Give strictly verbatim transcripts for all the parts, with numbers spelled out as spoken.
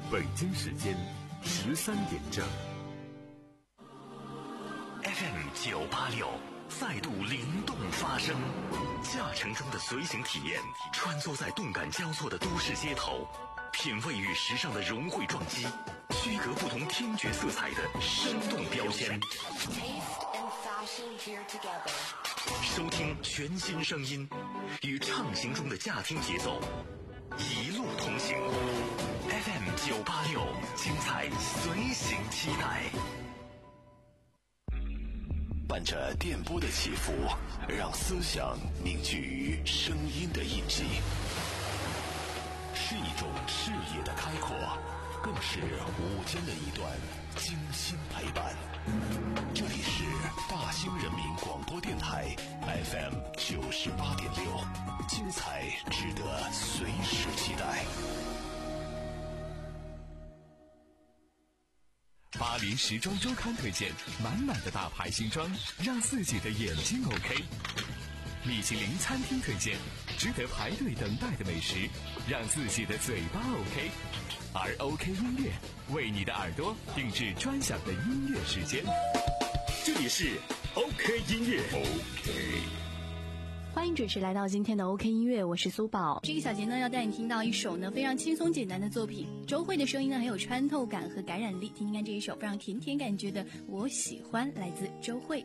北京时间十三点整。 F M 九八六再度灵动发声，驾乘中的随行体验，穿梭在动感交错的都市街头，品味与时尚的融汇撞击，区隔不同听觉色彩的生动标签。收听全新声音，与畅行中的驾听节奏，一路同行。F M 九八六，精彩随行期待。 伴着电波的起伏，让思想凝聚于声音的印记，是一种视野的开阔，更是午间的一段精心陪伴。这里是大兴人民广播电台 F M 九十八点六，精彩值得随时期待。 巴黎时装周刊推荐满满的大牌新装，让自己的眼睛 OK。 米其林餐厅推荐值得排队等待的美食，让自己的嘴巴 OK。 而 OK 音乐为你的耳朵定制专享的音乐时间。 这里是 OK 音乐 OK。 欢迎准时来到今天的 OK 音乐，我是苏宝。这个小节呢，要带你听到一首呢非常轻松简单的作品。周蕙的声音呢很有穿透感和感染力，听听看这一首非常甜甜感觉的《我喜欢》，来自周蕙。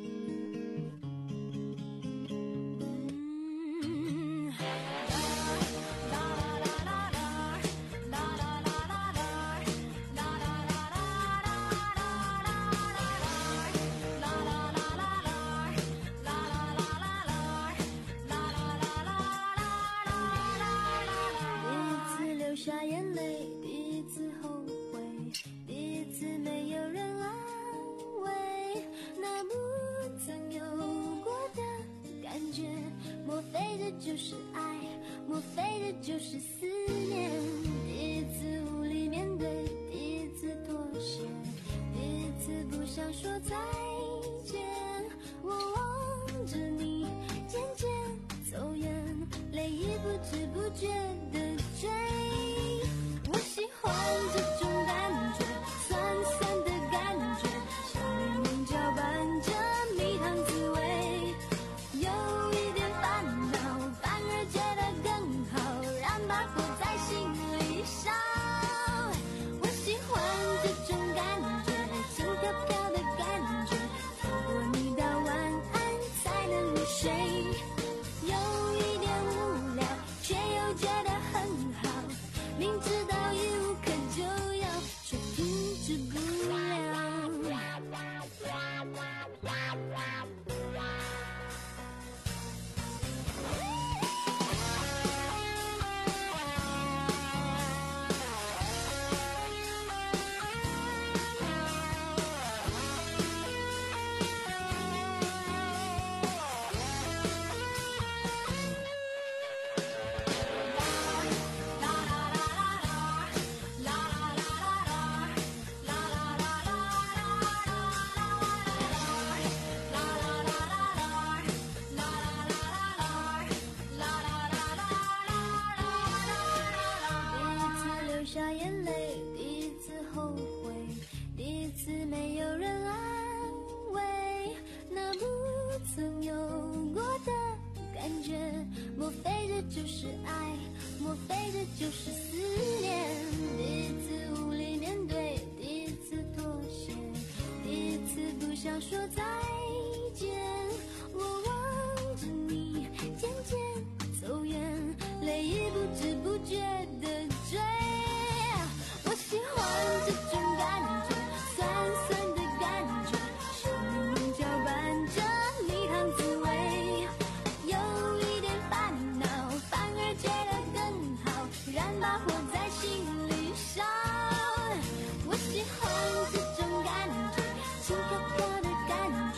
就是爱，莫非这就是思念？第一次无力面对，第一次妥协，第一次不想说再见。我望着你渐渐走远，泪已不知不觉地追。我喜欢这种感觉，酸酸的感觉，像柠檬搅拌着蜜糖滋味，有一点烦恼，反而觉得更好，让它活在心里烧。我喜欢这种感觉，轻飘飘的感觉，透过你的晚安才能入睡，有一点无聊，却又觉得很好，明知道一无可救药，却停止不了。就是爱，莫非这就是思念？第一次无力面对，第一次妥协，第一次不想说再见。我望着你渐渐走远，泪已不知不觉地追。我喜欢这种感觉，酸酸的感觉，像柠檬搅拌着蜜糖滋味，有一点烦恼，反而觉得更好，让它活在心里烧。我喜欢这种感觉，轻飘飘的感觉，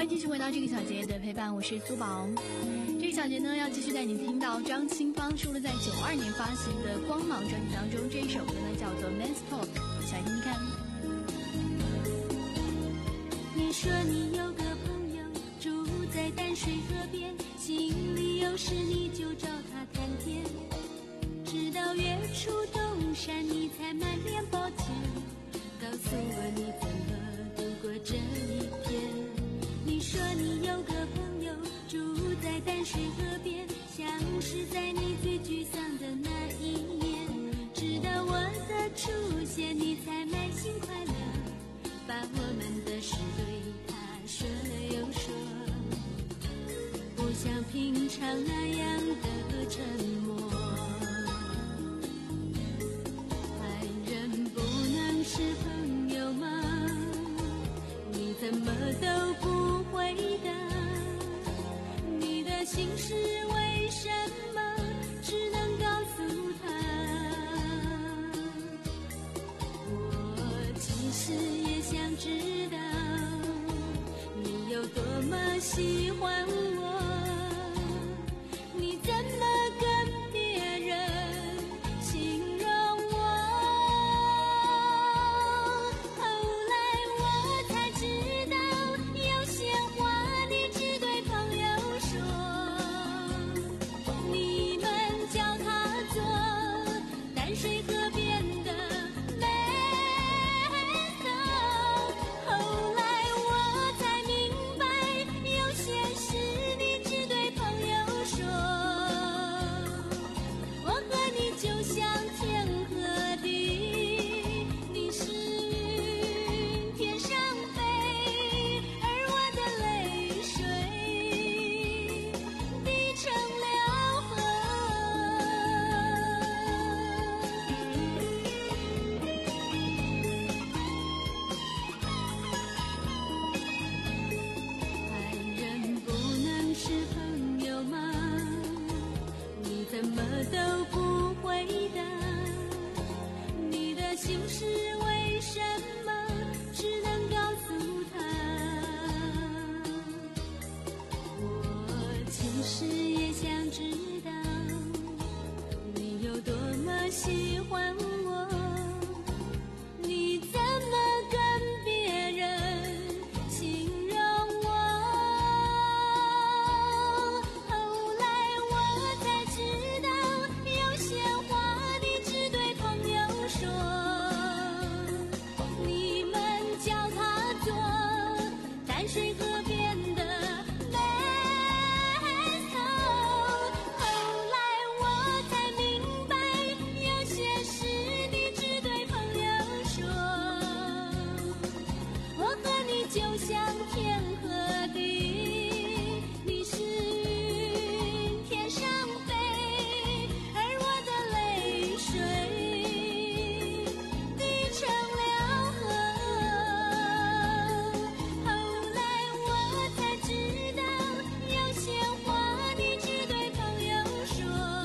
继续回到这个小节的陪伴，我是苏宝。这个小节呢，要继续带你听到张清芳收录在九二年发行的《光芒》专辑当中，这一首歌呢叫做《Men's Talk》，一起来听听看。 你说你有个朋友住在淡水河边，心里有事你就找他谈天，直到月出东山你才满脸抱歉，告诉我你怎么度过这一天。你说你有个朋友住在淡水河边，像是在你最沮丧的那一年，直到我的出现你才满心快乐，把我们的事对他说了又说，不像平常那样的沉默。爱人不能是朋友吗？你怎么都不回答，你的心事为什么只能告诉他？我其实也想知道你有多么喜欢我，你怎么跟别人形容我？后来我才知道，有些话你只对朋友说，你们叫它做淡水河边的美色。后来我才明白，有些事你只对朋友说，我和你就像天和地，你是云天上飞，而我的泪水滴成了河。爱人不能是朋友吗？你怎么都不回答，你的心事为什么只能告诉他？我其实也想知道你有多么喜欢我，你怎么跟别人形容我？后来我才知道，有些话你只对朋友说，你们叫它做淡水河边的美色。后来我才明白，有些事你只对朋友说，我和你就像天和地，你是云天上飞，而我的泪水滴成了河。后来我才知道，有些话你只对朋友说，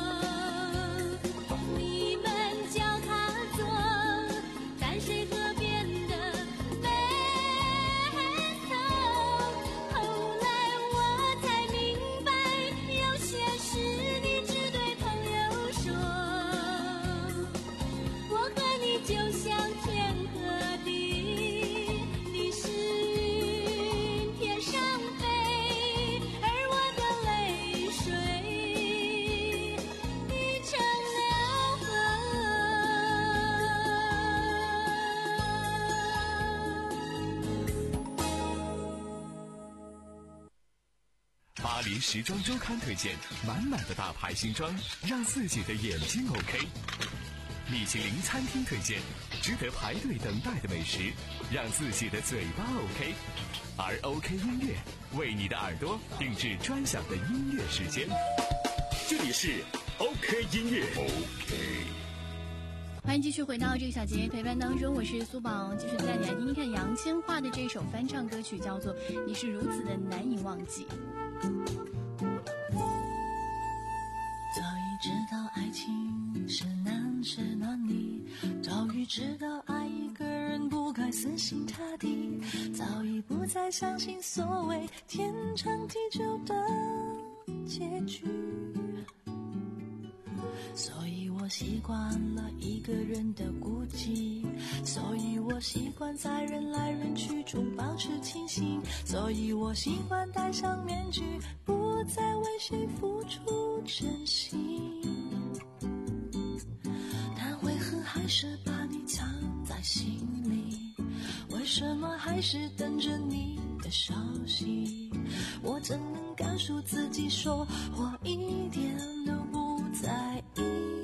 你们叫它做淡水河边的美色。后来我才明白，有些事你只对朋友说，我和你就像天和地，你是云天上飞，而我的泪水滴成了巴黎时装周刊推荐，满满的大牌新装，让自己的眼睛 OK。米其林餐厅推荐，值得排队等待的美食，让自己的嘴巴 OK。而 OK 音乐为你的耳朵定制专享的音乐时间。 这里是 OK 音乐。 欢迎继续回到这个小节陪伴当中，我是苏宝，继续带你来听听看杨千嬅的这首翻唱歌曲，叫做《你是如此的难以忘记》。 早已知道爱情是难是难离，早已知道爱一个人人不该死心塌地，早已不再相信所谓天长地久的结局。所以我习惯了一个人的孤寂，所以我习惯在人来人去中保持清醒，所以我习惯戴上面具，不再为谁付出真心。但为何还是把你藏在心里？为什么还是等着你的消息？我怎能告诉自己说我一点都不在意？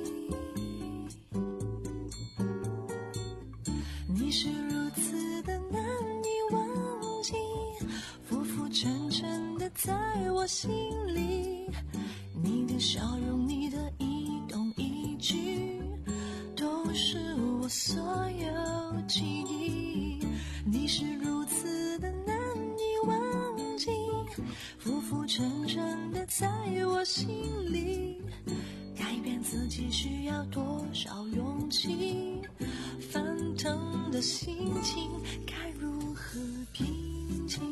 你是如此的难以忘记，浮浮沉沉的在我心里，你的笑容，你的一动一举，都是我所有记忆。你是如此的难以忘记，浮浮沉沉的在我心里，改变自己需要多少勇气？翻腾的心情该如何平静？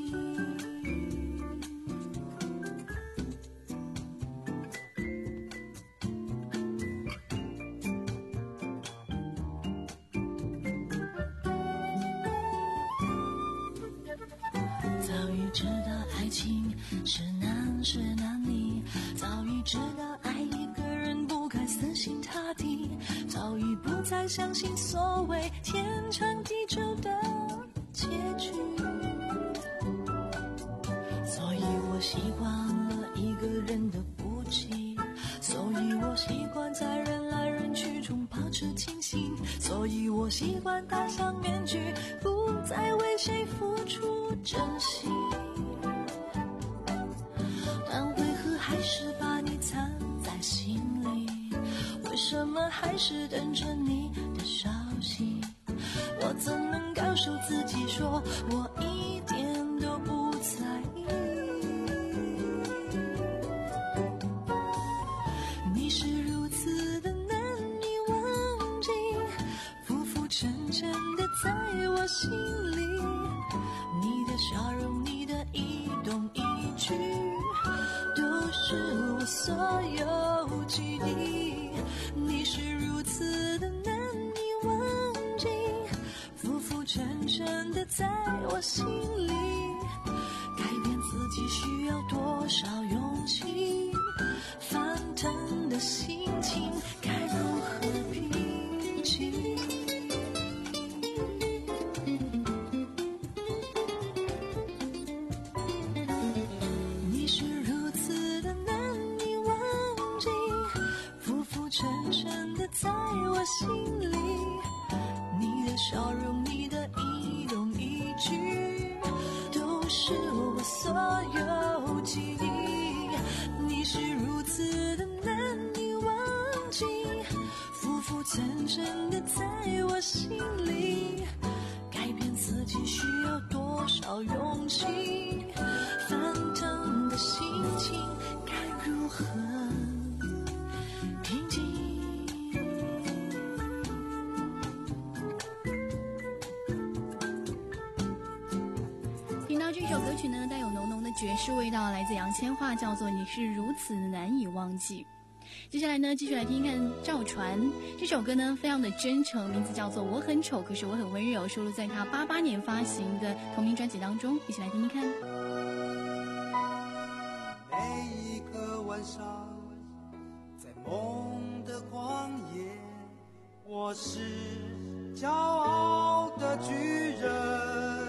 早已知道爱情是难是难离，早已知道爱一个人不该死心塌地，早已不再相信所谓天长地久的结局。所以我习惯了一个人的孤寂，所以我习惯在人来人去中保持清醒，所以我习惯戴上面具，不再为谁付出真心。但为何还是把你藏在心里？为什么还是等着你的消息？我怎能告诉自己说我一点都不在意？你是如此的难以忘记，浮浮沉沉的在我心里，你的笑容，你的一动一举，都是我所有记忆。你是如此的难以忘记，浮浮沉沉的在我心里，改变自己需要多少勇气？翻腾的心情该如何平静？你是如此的难以忘记，浮浮沉沉的在我心里，你的笑容，你的一动一举，都是我所有记忆。你是如此的难以忘记，浮浮沉沉的在我心里，改变自己需要多少勇气？翻腾的心情该如何平静？ 听到这首歌曲呢，带有浓浓的爵士味道，来自杨千嬅，叫做《你是如此难以忘记》。接下来呢，继续来听听看赵传这首歌呢，非常的真诚，名字叫做《我很丑，可是我很温柔》，收录在他八八年发行的同名专辑当中，一起来听听看。 每一个晚上，在梦的旷野，我是骄傲的巨人。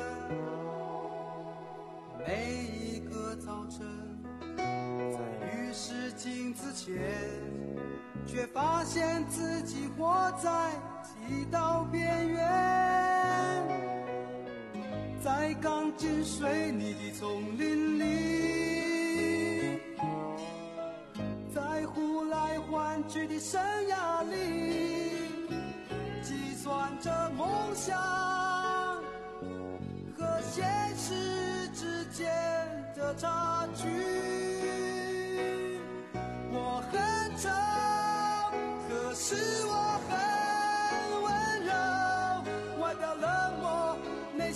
每一个早晨，在浴室镜子前，却发现自己活在剃刀边缘，在钢筋水泥的丛林里，在呼来唤去的生涯里，计算着梦想和现实之间的差距。我很丑，可是我很温柔，外表冷漠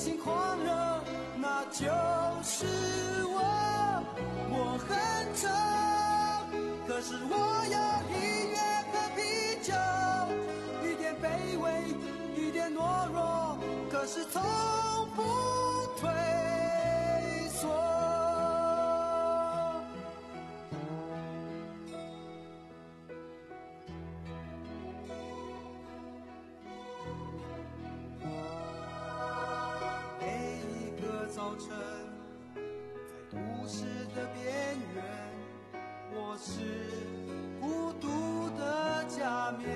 心狂热，那就是我。我很丑，可是我有音乐和啤酒，一点卑微，一点懦弱，可是从不退缩。每一个早晨，在都市的边缘，我是孤独的假面。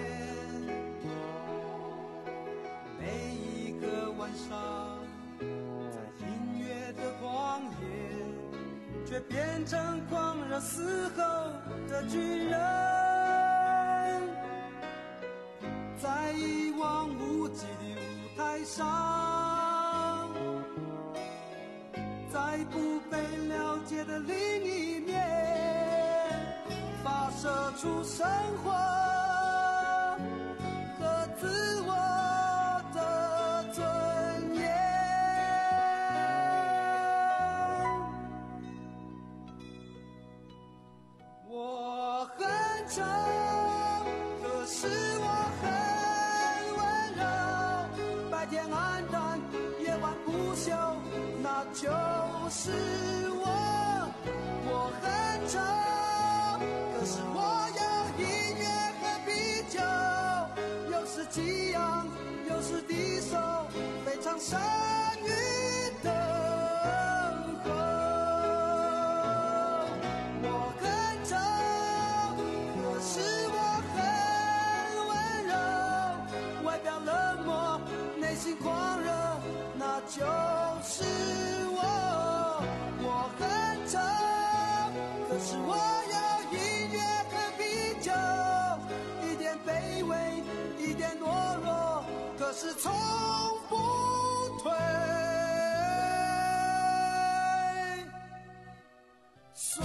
每一个晚上，在音乐的旷野，却变成狂热嘶吼的巨人。在一望无际的舞台上，在不被了解的另一面，发射出生活和自我的尊严。我很丑，可是我很温柔，白天黯淡，夜晚不休，那就是我。我很丑，可是我有音乐和啤酒，有时激昂，有时低收，非常善于等候。我很丑，可是我很温柔，外表冷漠，内心狂热，那就是我。我很丑，可是我有音乐和啤酒，一点卑微，一点懦弱，可是从不退缩。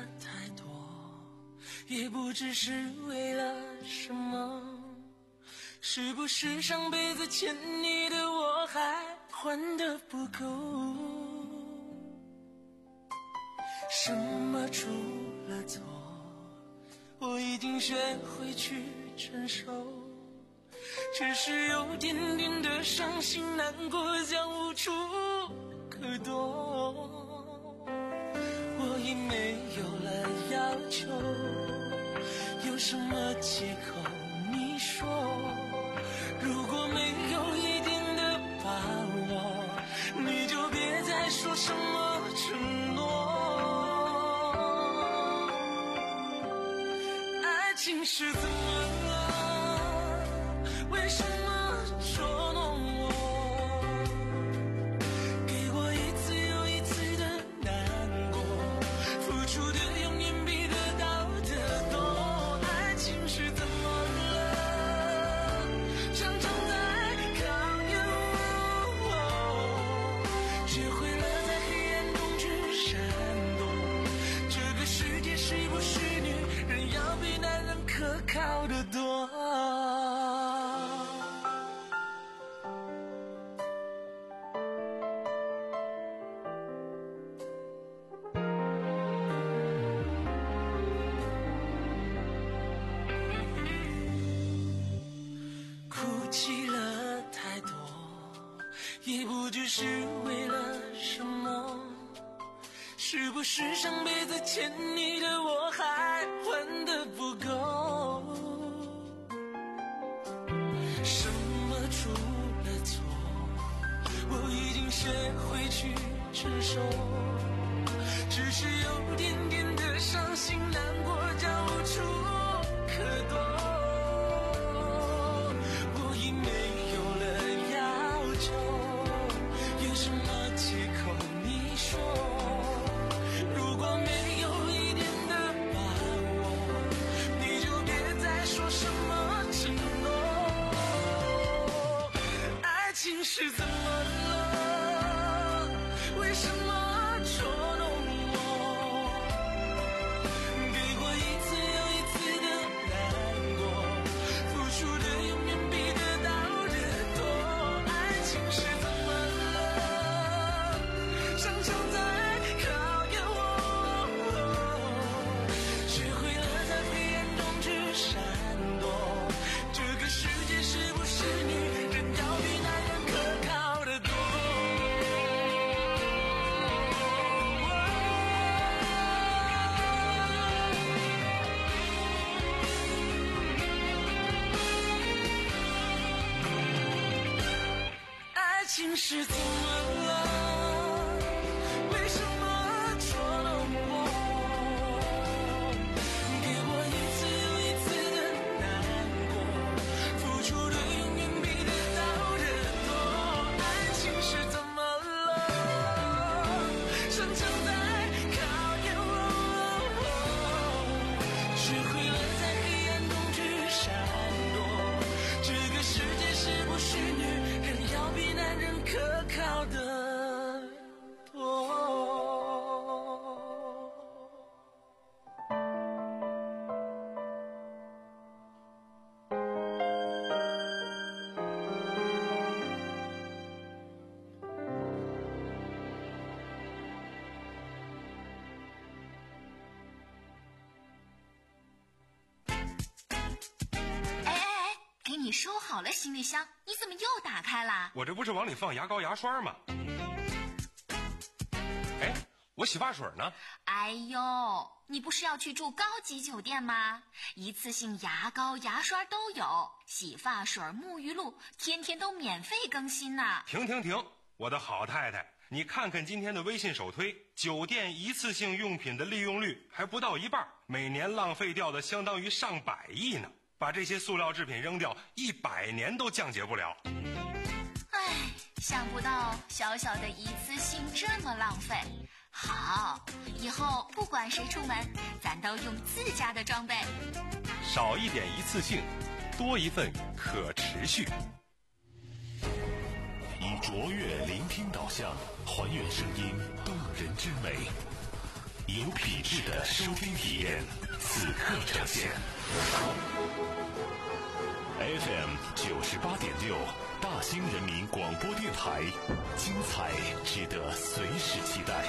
太多，也不知是为了什么。是不是上辈子欠你的我还还得不够？什么出了错，我已经学会去承受，只是有点点的伤心难过，将无处可躲。我已没有了要求，有什么借口你说？如果没有一点的把握，你就别再说什么承诺。爱情是怎么了？为什么捉弄我？给我一次又一次的难过，付出的永远比得到的多。爱情是怎么了？常常在考验我，学会了在黑暗中去闪躲。这个世界是不是女人要比男人可靠得多？哭泣了太多，也不知是为了什么。是不是上辈子欠你的我还还得不够？什么出了错，我已经学会去承受，只是有点点的伤心难过，将无处可躲。我已没有了要求，有什么借口你说？如果没有一点的把握，你就别再说什么承诺。爱情是怎么了？为什么捉弄我？给我一次又一次的难过，付出的永远比得到的多。爱情是怎么了？常常在考验我，学会了在黑暗中去闪躲。这个世界是不是女人要比男人可靠得多？爱情是怎么了？为什么捉弄我？给我一次又一次的难过，付出的永远比得到的多。爱情是怎么了？常常在考验我，学会了在黑暗中去闪躲。这个世界是不是女人要比男人可靠得多？ 哎哎哎，给你收好了行李箱，你怎么又打开了？ 我这不是往里放牙膏牙刷吗？哎，我洗发水呢？ 哎呦，你不是要去住高级酒店吗？一次性牙膏牙刷都有，洗发水沐浴露天天都免费更新呢。 停停停，我的好太太，你看看今天的微信首推，酒店一次性用品的利用率还不到一半，每年浪费掉的相当于上百亿呢。把这些塑料制品扔掉，一百年都降解不了。 唉，想不到小小的一次性这么浪费。好，以后不管谁出门，咱都用自家的装备。 少一点一次性，多一份可持续。 以卓越聆听导向，还原声音动人之美。 有品质的收听体验，此刻呈现。F M 九十八点六，大兴人民广播电台，精彩值得随时期待。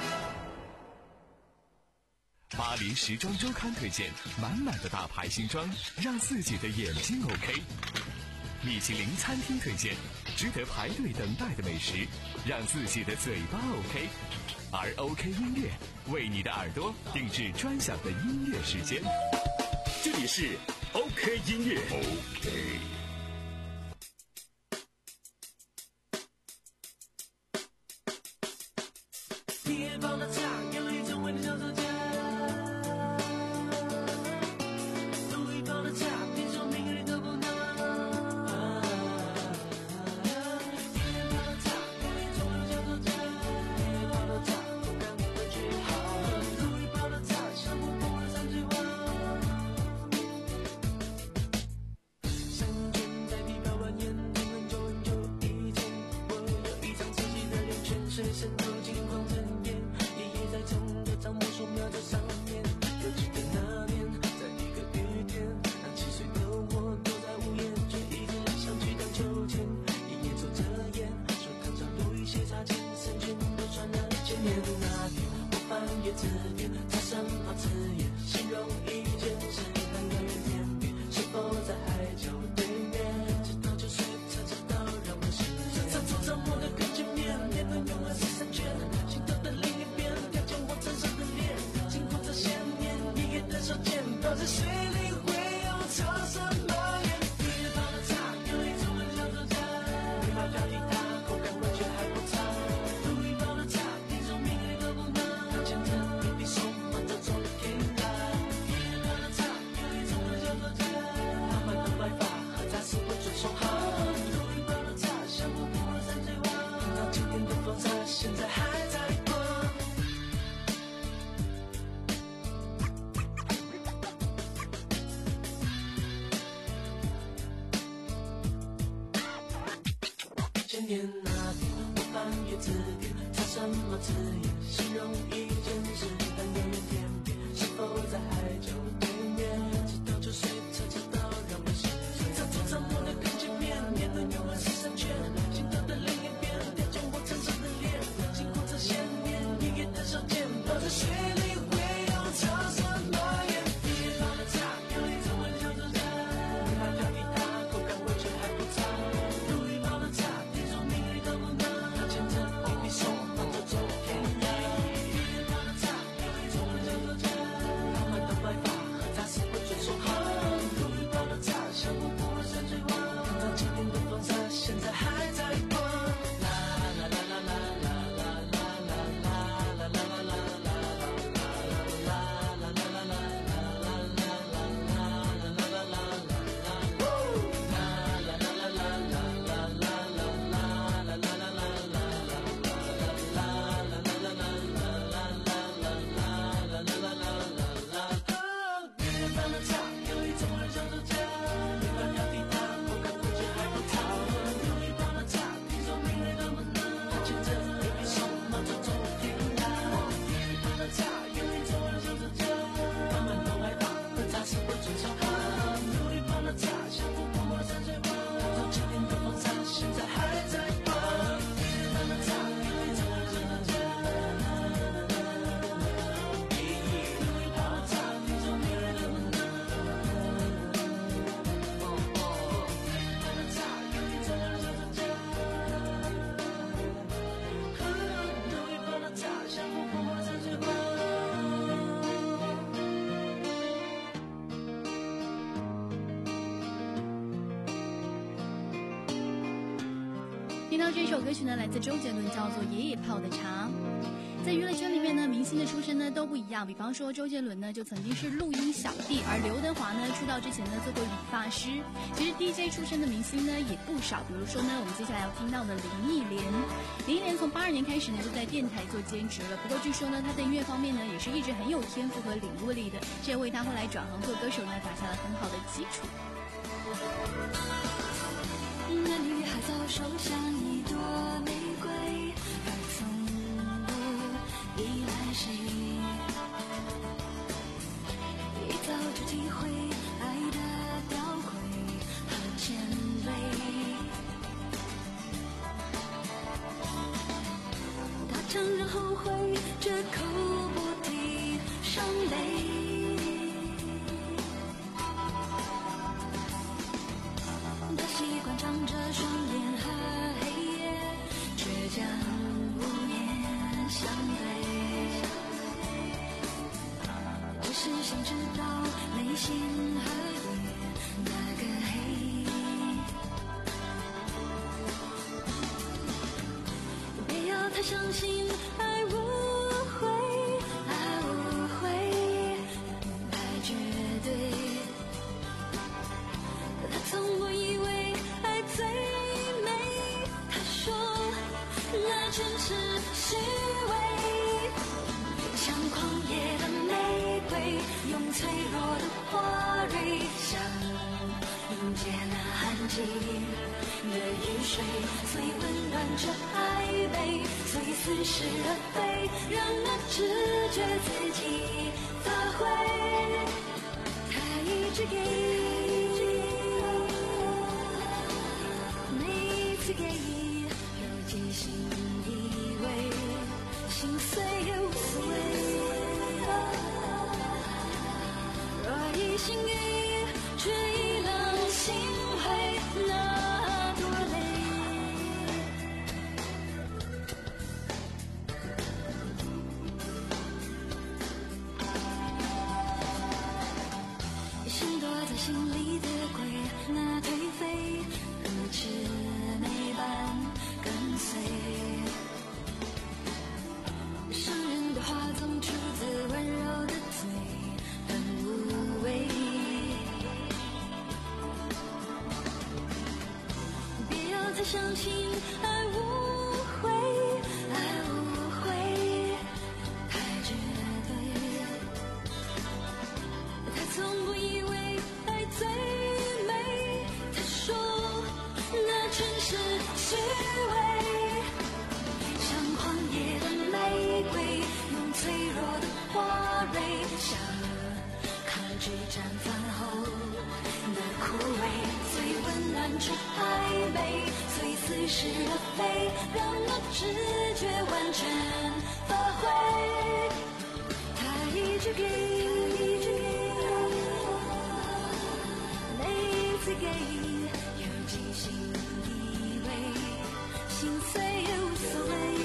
巴黎时装周刊推荐满满的大牌新装，让自己的眼睛 OK。米其林餐厅推荐值得排队等待的美食，让自己的嘴巴 OK。而 OK 音乐为你的耳朵定制专享的音乐时间。 这里是 OK 音乐 OK。 千年那天，我翻阅字典，查什么字眼形容一件事？但远远天边，是否在海角对面？直到九岁才知道让我心碎。在桌上我的更前面，面对永远是三圈，镜头的另一边，雕就我成熟的脸。经过这些年，爷爷的手剑，抱着水里会有潮什么眼？毕业后的茶，有一种文就走着，你还跳吉他，口感味觉还不差。路易包的茶。 听到这首歌曲呢，来自周杰伦，叫做《爷爷泡的茶》。在娱乐圈里面呢，明星的出身呢都不一样。比方说周杰伦呢，就曾经是录音小弟，而刘德华呢，出道之前呢做过理发师。其实 D J 出身的明星呢也不少，比如说呢，我们接下来要听到的林忆莲。林忆莲从八二年开始呢，就在电台做兼职了。不过据说呢，她在音乐方面呢，也是一直很有天赋和领悟力的，这也为她后来转行做歌手呢，打下了很好的基础。 那女孩早手像一朵玫瑰，而从不依赖谁。 伤悲。他习惯长着双眼和黑夜，倔强无言相对。我是想知道内心和夜那个黑。别要他相信爱无悔，爱无悔，爱绝对。他从不以为爱最美，他说那全是虚伪。像狂野的玫瑰，用脆弱的花蕊，想迎接那寒季的雨水，最温暖却暧昧，最似是而非，让那直觉自己发挥。他一直给，每一次给，有几心以为，心碎也无所谓。若一心给，却已能心灰，那多累。心躲在心里的鬼，那颓废，如魑魅般跟随。伤人的话总出自温柔的嘴，很无畏。别要再相信爱无悔，爱无悔，太绝对。他从不以为爱最美，他说那全是虚伪。像狂野的玫瑰，用脆弱的花蕊，想抗拒绽放后的枯萎，最温暖却暧昧，最似是而非，让那直觉完全发挥。他一直给，每一次给，有几心以为，心碎也无所谓。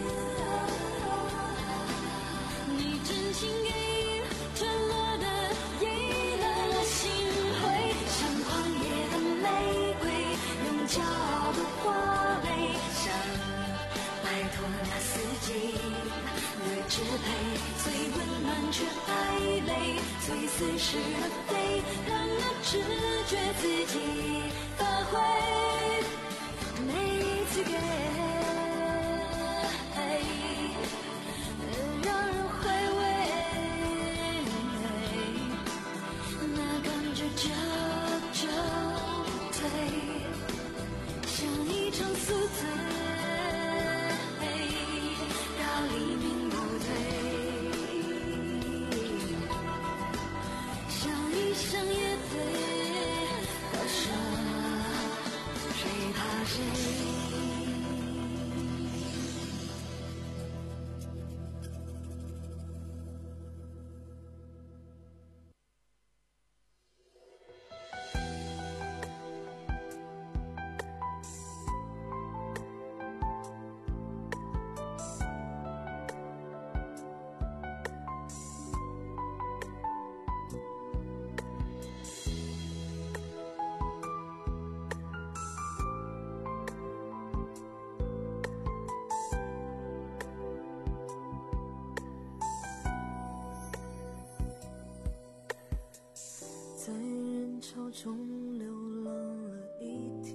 你真心给，沉默的已了心灰，像狂野的玫瑰，用骄傲的花蕊，想摆脱那四季的支配，最温暖却暧昧，最似是而非，让那直觉自己发挥。每一次给，让人回味，那感觉就就退，像一场宿醉，到黎明不退，像一场夜飞，到说谁怕谁。 在人潮中流浪了一天，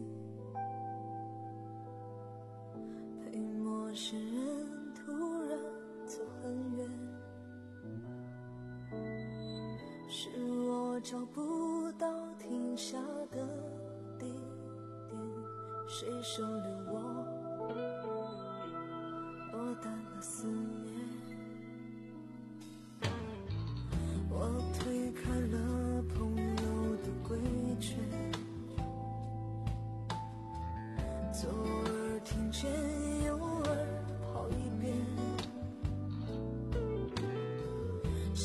陪陌生人突然走很远，是我找不到停下的地点，谁收留我落单了思念。我推开了朋友的规劝，左耳听见右耳跑一遍，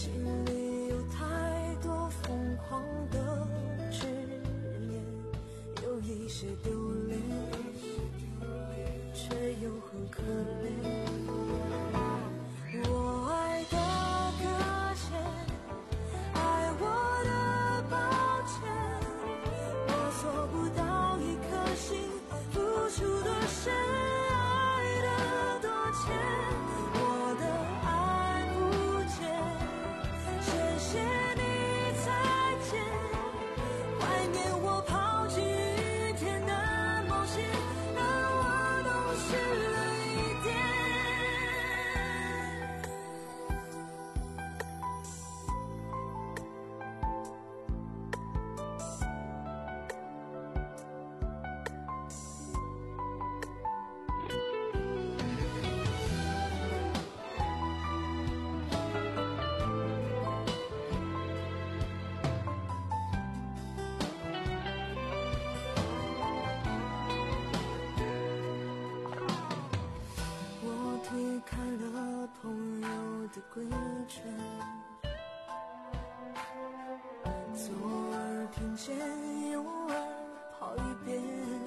间一万跑一遍，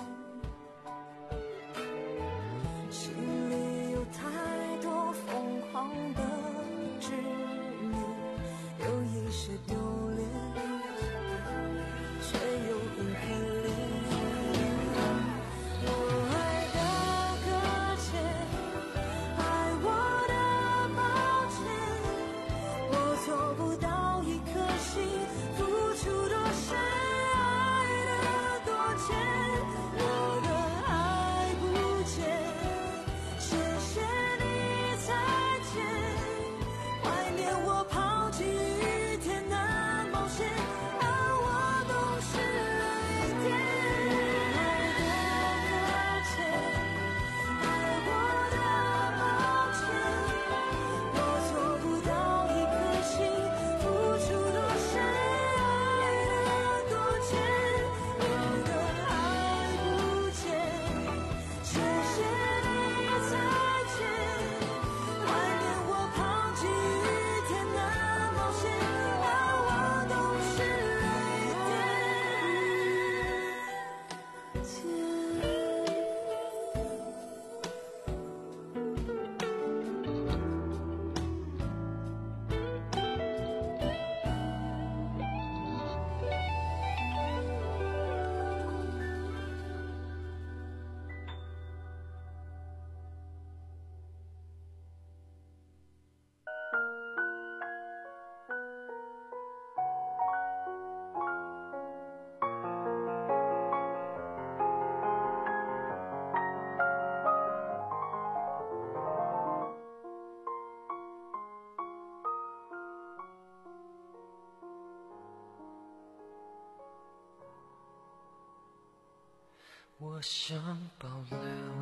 心里有太多疯狂的执念，有一些丢脸，却又很可怜。我爱的搁浅，爱我的抱歉，我做不到一颗心付出多深，爱得多浅，我的爱不见，谢谢你再见，怀念我抛弃雨天的冒险，而我懂事了一点。爱的搁浅，爱我的抱歉，我做不到一颗心付出多深，爱得多浅，我的爱不见，谢谢你再见，怀念我抛弃雨天的冒险，而我懂事了一我想保留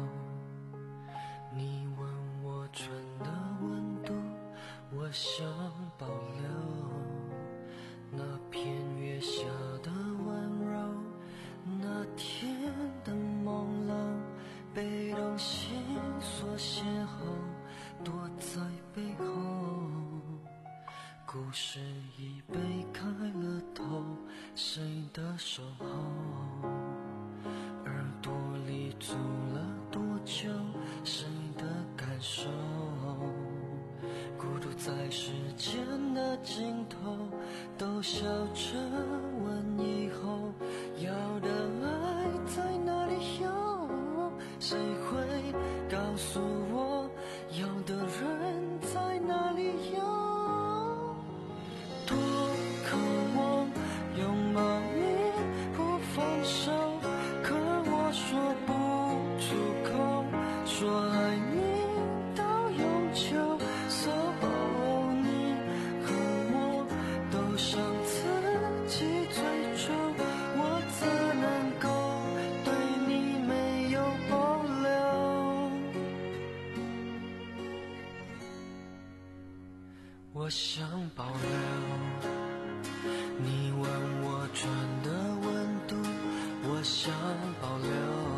你吻我唇的温度，我想保留那片月下的温柔，那天的朦胧，被动心所邂逅，躲在背后，故事已被开了头，谁的守候，耳朵里住了多久，谁的感受，孤独在时间的尽头，都笑着问以后要的爱在哪里有，谁会告诉我要的人在哪里有，多渴望拥抱你不放手，可我说不出口，说爱你到永久，所有你和我都想自己追求，我怎能够对你没有保留，我想保留你吻我唇的温度，我想保留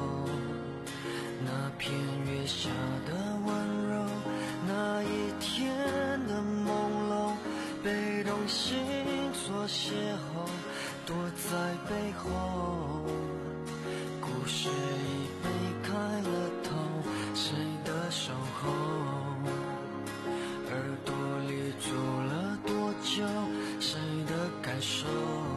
那片月下的温柔，那一天的朦胧，被动心所邂逅，躲在背后，故事已被开了头，谁的守候，耳朵里住了多久，谁的感受，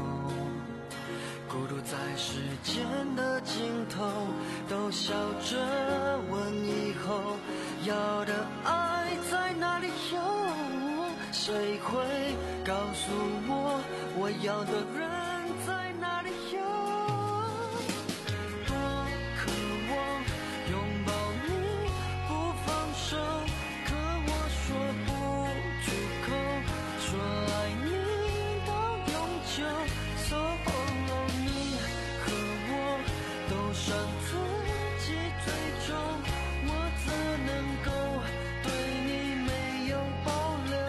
孤独在时间的尽头，都笑着问以后要的爱在哪里有，谁会告诉我我要的人在哪里有，多渴望拥抱你不放手，可我说不出口，说爱你到永久，所有你和我都想自己追踪，我怎能够对你没有保留，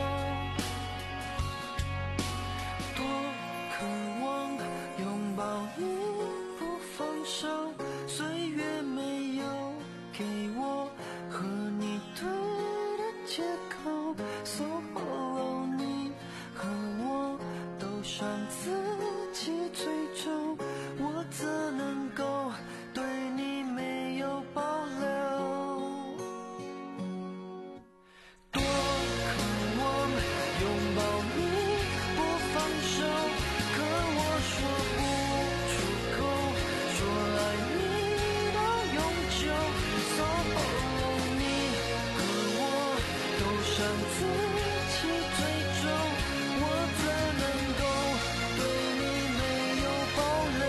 多渴望拥抱你不放手，岁月没有给我和你对的借口，所有你和我都想自己起追逐，我怎能够对你没有保留？多渴望拥抱你不放手，可我说不出口，说爱你到永久。So oh， 你和我都想自己追逐，我怎能够对你没有保留？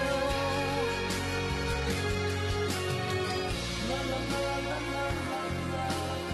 啦啦啦啦啦啦啦。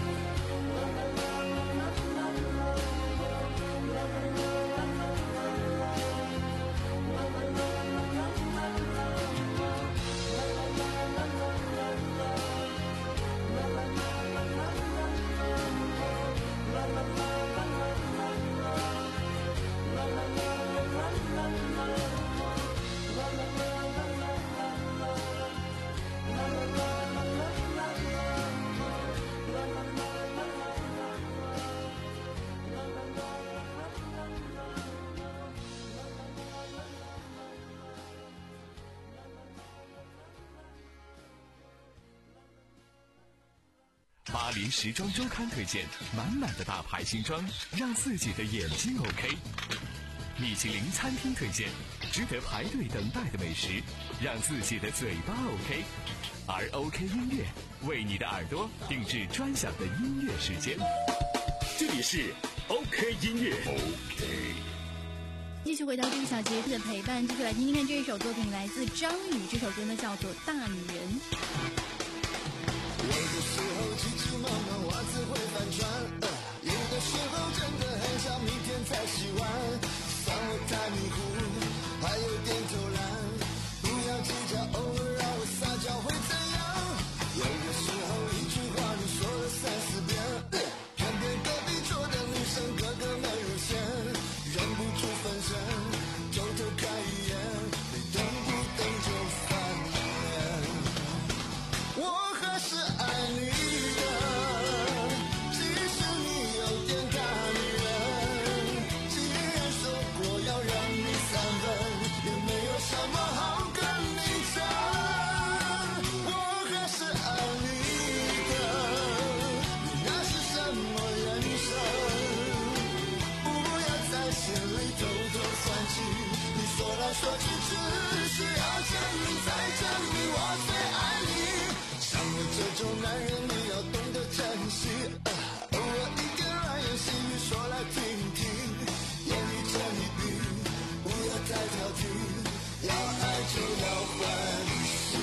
巴黎时装周刊推荐满满的大牌新装，让自己的眼睛 OK。米其林餐厅推荐值得排队等待的美食，让自己的嘴巴 OK。而 OK 音乐为你的耳朵定制专享的音乐时间。 这里是 OK 音乐 OK。 继续回到这个小节日的陪伴，继续来听听看这一首作品，来自张宇，这首歌呢叫做《大女人》。 有的时候急急忙忙袜子会翻船，呃、有的时候真的很想明天才洗完，算我太迷糊，还有点偷懒，不要计较，偶尔让我撒娇会怎样？有的时候一句话你说了三四遍，呃、偏偏隔壁桌的女生个个没有钱，忍不住分身，偷偷看一眼，你动不动就翻脸。我还是爱你的，即使你有点大女人。既然说过要让你三分，也没有什么好跟你争。我还是爱你的，你那是什么人生？不要在心里偷偷算计，你说来说去只需要证明再证明我最爱你。像我这种男人你要懂得珍惜，呃、偶尔一点软言细语说来听听，言语真一笔，不要太挑剔，要爱就要欢喜。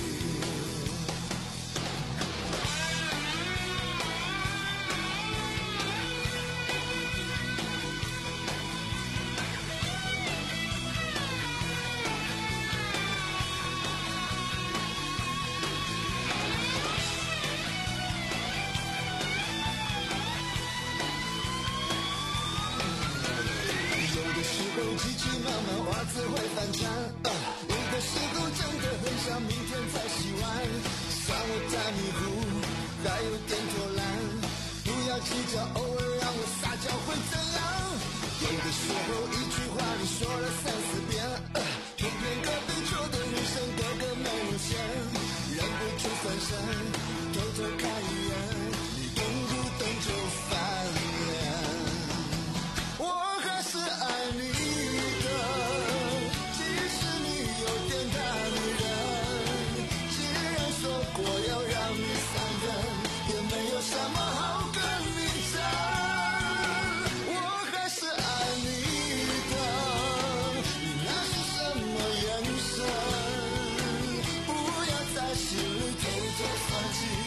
急急忙忙袜子会翻船，呃、有的时候真的很想明天才洗完，算我太迷糊，还有点偷懒，不要计较，偶尔让我撒娇会怎样？有的时候一句话你说了三四遍，呃、偏偏隔壁桌的女生个个没有钱，忍不住分身，偷偷看一眼，你动不动就翻脸。我还是爱你的，即使你有点大女人。既然说过要让你三分，也没有什么好跟你争。我还是爱你的，你那是什么眼神？不要在心里偷偷算计。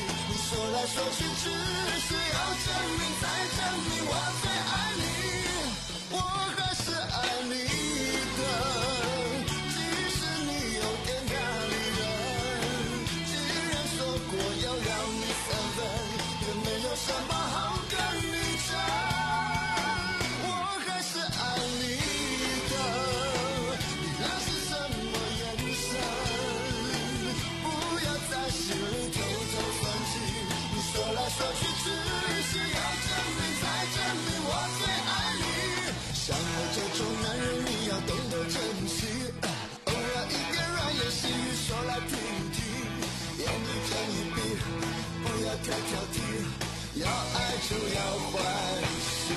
要欢喜。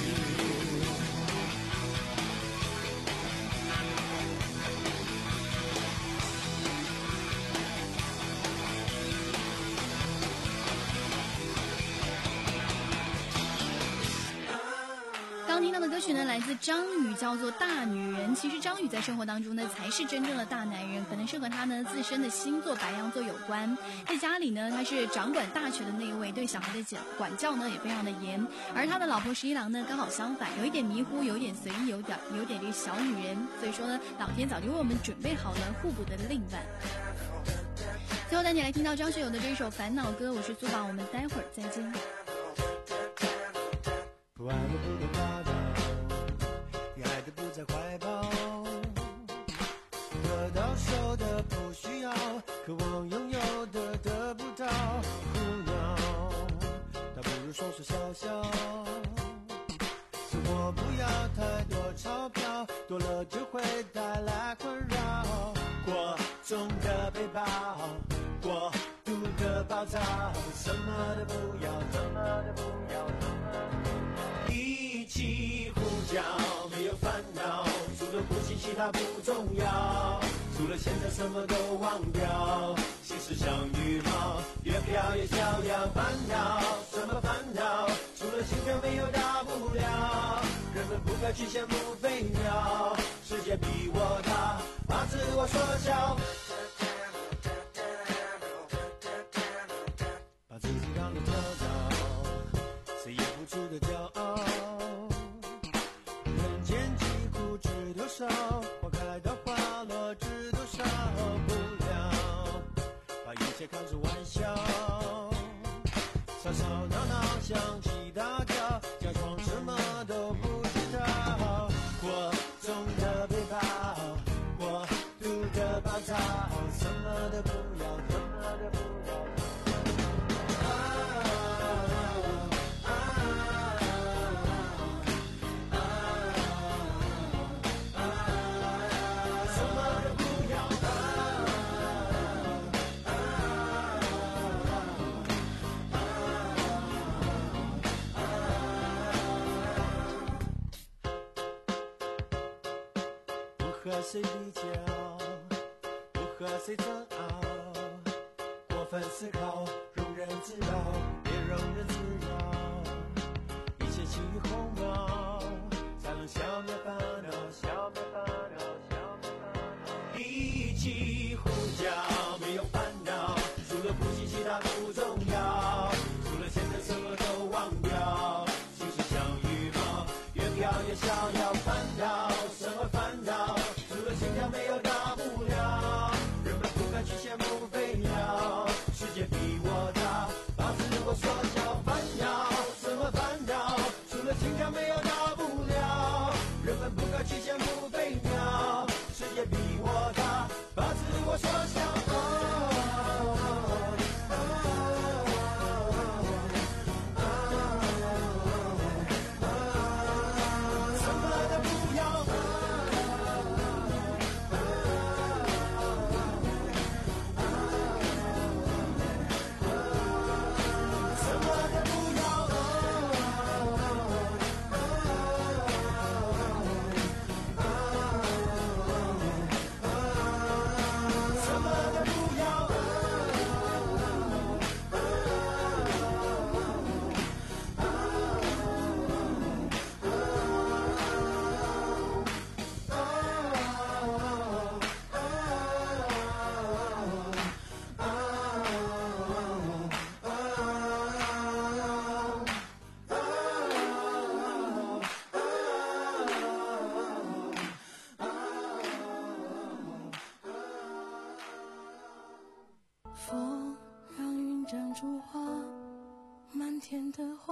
刚听到的歌曲呢，来自张宇，叫做《大女人》。其实张宇在生活当中呢，才是真正的大男人，可能是和他呢自身的星座白羊座有关。在家里呢，他是掌管大权的那一位，对小孩的管教呢也非常的严。而他的老婆十一郎呢，刚好相反，有一点迷糊，有一点随意，有点有点这个小女人。所以说呢，老天早就为我们准备好了互补的另一半。最后带你来听到张学友的这首《烦恼歌》，我是苏宝，我们待会儿再见。 不爱的不能霸道，你爱的不在怀抱，得到手的不需要，渴望拥有的得不到，苦恼，倒不如双手笑笑。生活不要太多钞票，多了就会带来困扰。过重的背包，过度的暴躁，什么都不要，什么都不要，什么都不要。一起呼叫，没有烦恼，除了呼吸其他不重要，除了现在什么都忘掉，心事像羽毛，越飘越逍遥。烦恼什么烦恼，除了心跳没有大不了，人们不该去羡慕飞鸟，世界比我大，把自我缩小，把自己当作跳蚤，谁也不出的骄傲。人间疾苦知多少，花开到花落知多少，不了把一切看作玩笑，吵吵闹闹想起大叫，假装什么都不知道。过重的背包，过度的暴躁，什么都不要，什么都不要。不和谁比较，不和谁争拗，过分思考，庸人自扰，别让人自扰，一切轻于鸿毛，才能消灭烦恼，消灭烦恼，消灭烦恼。一起呼叫，没有烦恼，除了呼吸其他不重要，除了现在什么都忘掉，心事像羽毛，越飘越逍遥。烦恼什么烦恼，心跳没有大不了，人们不该去羡慕飞鸟，世界比我大，把自我缩小。烦恼什么烦恼，除了心跳没有大不了，人们不该去羡慕飞鸟，世界比我大，把自我缩小。 风让云长出花，满天的花，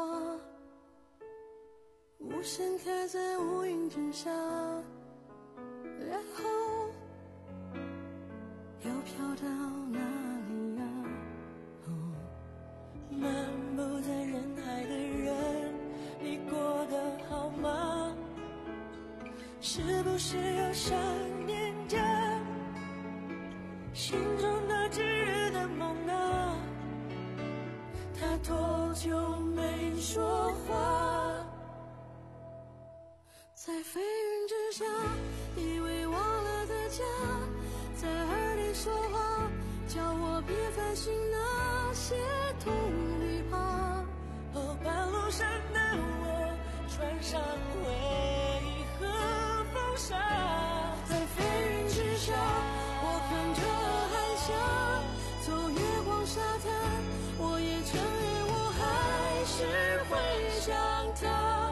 无声刻在乌云之下，然后又飘到哪里啊？哦， 漫步在人海的人，你过得好吗？是不是又想念着心中那炙热的梦啊？它托久没说话，在飞云之下，以为忘了的家，在耳里说话，叫我别烦心那些痛与怕。 哦，半路上的我，穿上回和风沙， 在飞云之下，我看着海峡，走月光沙滩，我也承认我还是会想他。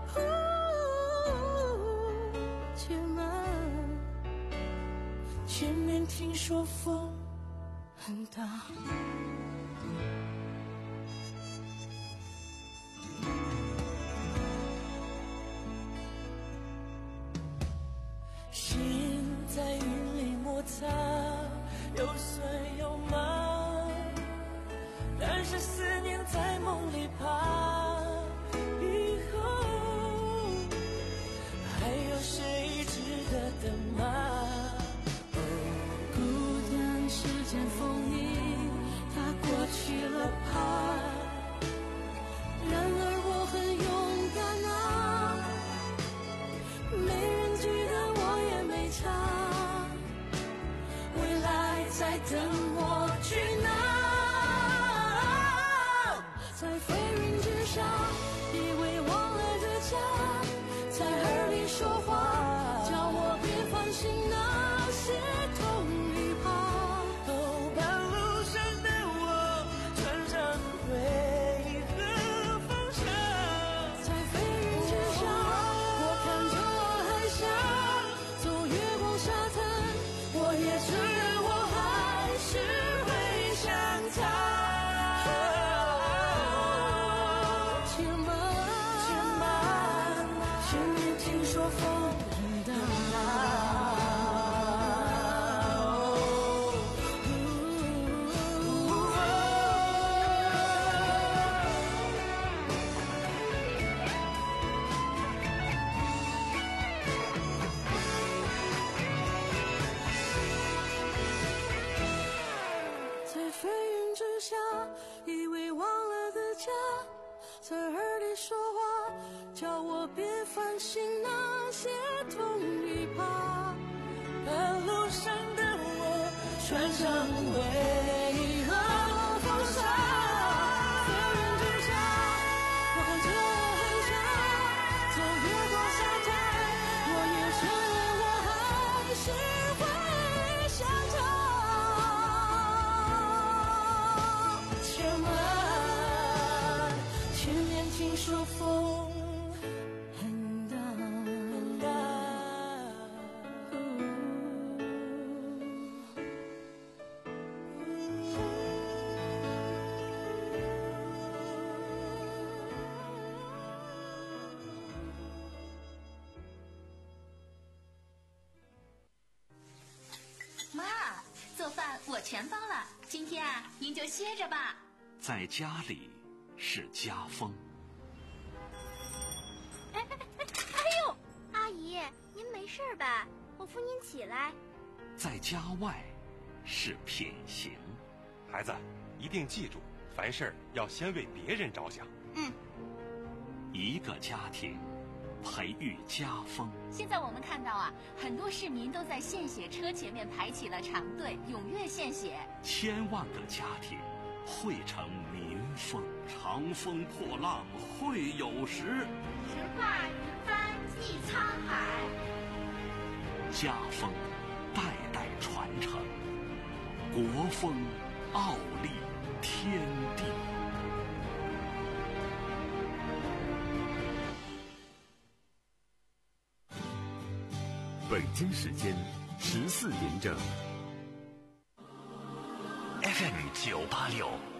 且慢， 前面听说风很大。心在云里摩擦，有酸有麻，但是思念在梦里爬。以后还有谁值得等吗？ 孤单时间风雨，它过去了怕。然而我很勇敢啊，没人记得我也没差，未来在等我去拿。在飞云之下，以为忘了的家，在耳里说话，叫我别烦心那些痛与怕。 哦，半路上的我，穿上回和风沙， 在飞云之下，我看着海峡，走月光沙滩，我也承认我还是会想他。且慢， 且慢，前面听说风很大。 在飞云之下，以为忘了的家，在耳里说话，叫我别烦心那些痛与怕。 半路上的我，穿上回和风沙。 飞云之下，我看着海峡，走月光沙滩，我也承认我还是会想他。 且慢，前面听说风很大。 很大。 妈，做饭我全包了，今天啊，您就歇着吧。 在家里是家风， 哎哎哎！哎呦，阿姨，您没事吧？我扶您起来。 在家外是品行。 孩子，一定记住，凡事要先为别人着想。 嗯。 一个家庭培育家风。 现在我们看到啊，很多市民都在献血车前面排起了长队，踊跃献血。 千万个家庭汇成民风，长风破浪会有时。 直挂云帆济沧海。 家风代代传承，国风傲立天地。 北京时间十四点整。 F M 九八六